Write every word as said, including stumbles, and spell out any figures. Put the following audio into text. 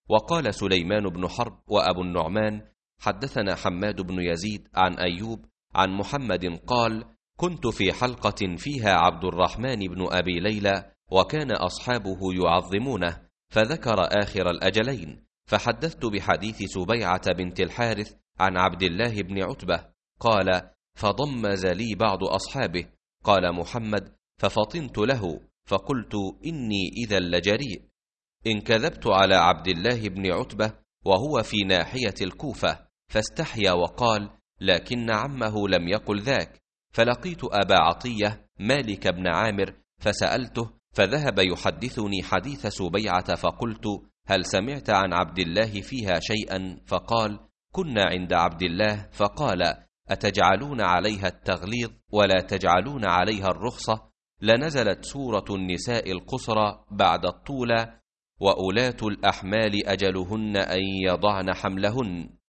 وقال سليمان بن حرب وأبو النعمان حدثنا حماد بن يزيد عن أيوب عن محمد قال: كنت في حلقة فيها عبد الرحمن بن أبي ليلى وكان أصحابه يعظمونه، فذكر آخر الأجلين، فحدثت بحديث سبيعة بنت الحارث عن عبد الله بن عتبة قال: فضمز لي بعض أصحابه. قال محمد: ففطنت له فقلت: إني إذا لجريء إن كذبت على عبد الله بن عتبة وهو في ناحية الكوفة، فاستحيا وقال: لكن عمه لم يقل ذاك. فلقيت أبا عطية مالك بن عامر فسألته، فذهب يحدثني حديث سبيعة، فقلت: هل سمعت عن عبد الله فيها شيئا؟ فقال: كنا عند عبد الله، فقال: أتجعلون عليها التغليظ ولا تجعلون عليها الرخصة؟ لنزلت سورة النساء القصرى بعد الطولى: وأولاة الأحمال أجلهن أن يضعن حملهن.